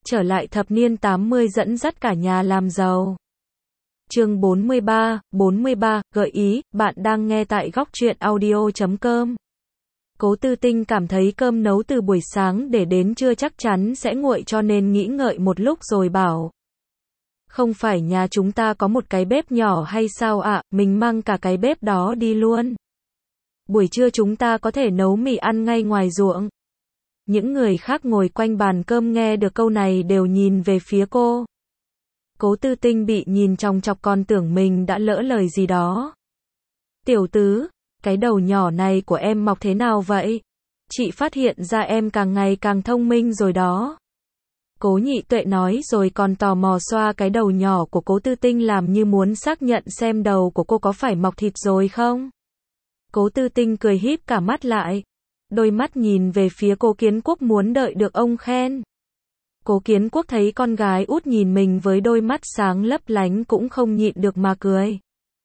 trở lại thập niên 80 dẫn dắt cả nhà làm giàu. Chương 43, gợi ý, bạn đang nghe tại góc truyện audio.com. Cố Tư Tinh cảm thấy cơm nấu từ buổi sáng để đến trưa chắc chắn sẽ nguội cho nên nghĩ ngợi một lúc rồi bảo. Không phải nhà chúng ta có một cái bếp nhỏ hay sao ạ, mình mang cả cái bếp đó đi luôn. Buổi trưa chúng ta có thể nấu mì ăn ngay ngoài ruộng. Những người khác ngồi quanh bàn cơm nghe được câu này đều nhìn về phía cô. Cố Tư Tinh bị nhìn chòng chọc còn tưởng mình đã lỡ lời gì đó. Tiểu Tứ, cái đầu nhỏ này của em mọc thế nào vậy? Chị phát hiện ra em càng ngày càng thông minh rồi đó. Cố Nhị Tuệ nói rồi còn tò mò xoa cái đầu nhỏ của Cố Tư Tinh làm như muốn xác nhận xem đầu của cô có phải mọc thịt rồi không. Cố Tư Tinh cười híp cả mắt lại. Đôi mắt nhìn về phía Cố Kiến Quốc muốn đợi được ông khen. Cố Kiến Quốc thấy con gái út nhìn mình với đôi mắt sáng lấp lánh cũng không nhịn được mà cười.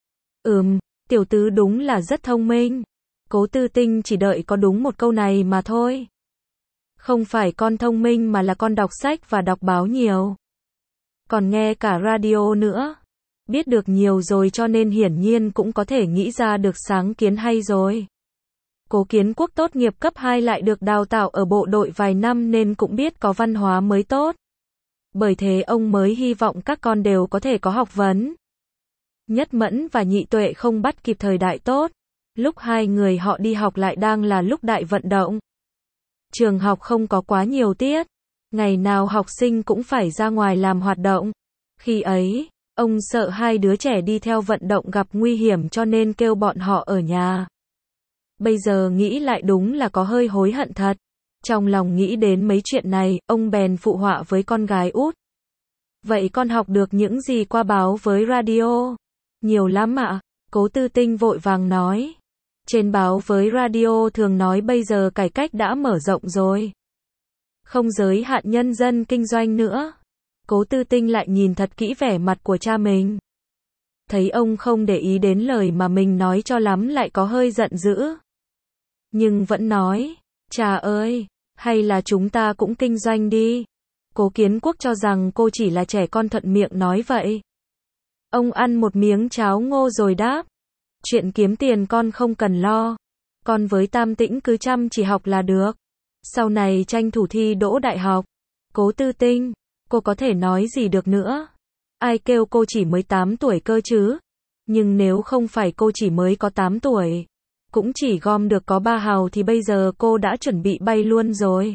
Tiểu Tứ đúng là rất thông minh. Cố Tư Tinh chỉ đợi có đúng một câu này mà thôi. Không phải con thông minh mà là con đọc sách và đọc báo nhiều. Còn nghe cả radio nữa. Biết được nhiều rồi cho nên hiển nhiên cũng có thể nghĩ ra được sáng kiến hay rồi. Cố Kiến Quốc tốt nghiệp cấp 2 lại được đào tạo ở bộ đội vài năm nên cũng biết có văn hóa mới tốt. Bởi thế ông mới hy vọng các con đều có thể có học vấn. Nhất Mẫn và Nhị Tuệ không bắt kịp thời đại tốt. Lúc hai người họ đi học lại đang là lúc đại vận động. Trường học không có quá nhiều tiết. Ngày nào học sinh cũng phải ra ngoài làm hoạt động. Khi ấy, ông sợ hai đứa trẻ đi theo vận động gặp nguy hiểm cho nên kêu bọn họ ở nhà. Bây giờ nghĩ lại đúng là có hơi hối hận thật. Trong lòng nghĩ đến mấy chuyện này, ông bèn phụ họa với con gái út. Vậy con học được những gì qua báo với radio? Nhiều lắm ạ, Cố Tư Tinh vội vàng nói. Trên báo với radio thường nói bây giờ cải cách đã mở rộng rồi. Không giới hạn nhân dân kinh doanh nữa. Cố Tư Tinh lại nhìn thật kỹ vẻ mặt của cha mình. Thấy ông không để ý đến lời mà mình nói cho lắm lại có hơi giận dữ. Nhưng vẫn nói, cha ơi, hay là chúng ta cũng kinh doanh đi. Cố Kiến Quốc cho rằng cô chỉ là trẻ con thuận miệng nói vậy. Ông ăn một miếng cháo ngô rồi đáp. Chuyện kiếm tiền con không cần lo. Con với Tam Tĩnh cứ chăm chỉ học là được. Sau này tranh thủ thi đỗ đại học. Cố Tư Tinh, cô có thể nói gì được nữa. Ai kêu cô chỉ mới 8 tuổi cơ chứ. Nhưng nếu không phải cô chỉ mới có 8 tuổi. Cũng chỉ gom được có 3 hào thì bây giờ cô đã chuẩn bị bay luôn rồi.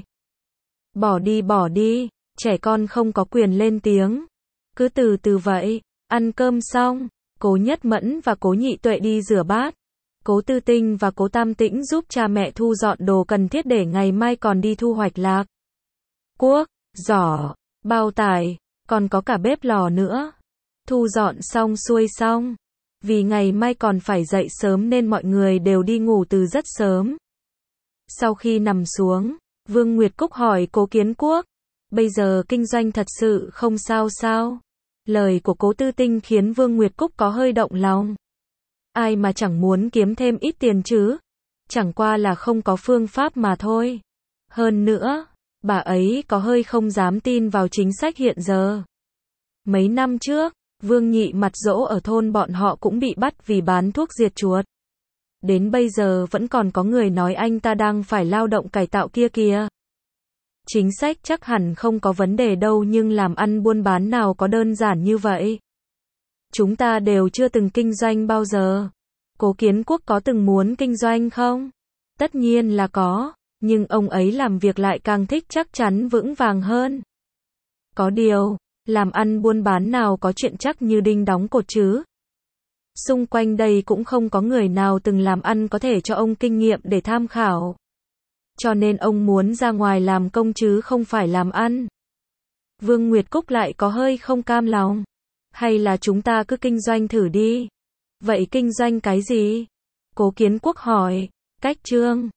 Bỏ đi, trẻ con không có quyền lên tiếng. Cứ từ từ vậy, ăn cơm xong, Cố Nhất Mẫn và Cố Nhị Tuệ đi rửa bát. Cố Tư Tinh và Cố Tam Tĩnh giúp cha mẹ thu dọn đồ cần thiết để ngày mai còn đi thu hoạch lạc. Cuốc, giỏ, bao tải, còn có cả bếp lò nữa. Thu dọn xong xuôi xong. Vì ngày mai còn phải dậy sớm nên mọi người đều đi ngủ từ rất sớm. Sau khi nằm xuống, Vương Nguyệt Cúc hỏi Cố Kiến Quốc, bây giờ kinh doanh thật sự không sao sao? Lời của Cố Tư Tinh khiến Vương Nguyệt Cúc có hơi động lòng. Ai mà chẳng muốn kiếm thêm ít tiền chứ? Chẳng qua là không có phương pháp mà thôi. Hơn nữa, bà ấy có hơi không dám tin vào chính sách hiện giờ. Mấy năm trước, Vương Nhị Mặt Dỗ ở thôn bọn họ cũng bị bắt vì bán thuốc diệt chuột. Đến bây giờ vẫn còn có người nói anh ta đang phải lao động cải tạo kia kìa. Chính sách chắc hẳn không có vấn đề đâu nhưng làm ăn buôn bán nào có đơn giản như vậy. Chúng ta đều chưa từng kinh doanh bao giờ. Cố Kiến Quốc có từng muốn kinh doanh không? Tất nhiên là có, nhưng ông ấy làm việc lại càng thích chắc chắn vững vàng hơn. Có điều, làm ăn buôn bán nào có chuyện chắc như đinh đóng cột chứ. Xung quanh đây cũng không có người nào từng làm ăn có thể cho ông kinh nghiệm để tham khảo. Cho nên ông muốn ra ngoài làm công chứ không phải làm ăn. Vương Nguyệt Cúc lại có hơi không cam lòng. Hay là chúng ta cứ kinh doanh thử đi. Vậy kinh doanh cái gì? Cố Kiến Quốc hỏi. Cách trương.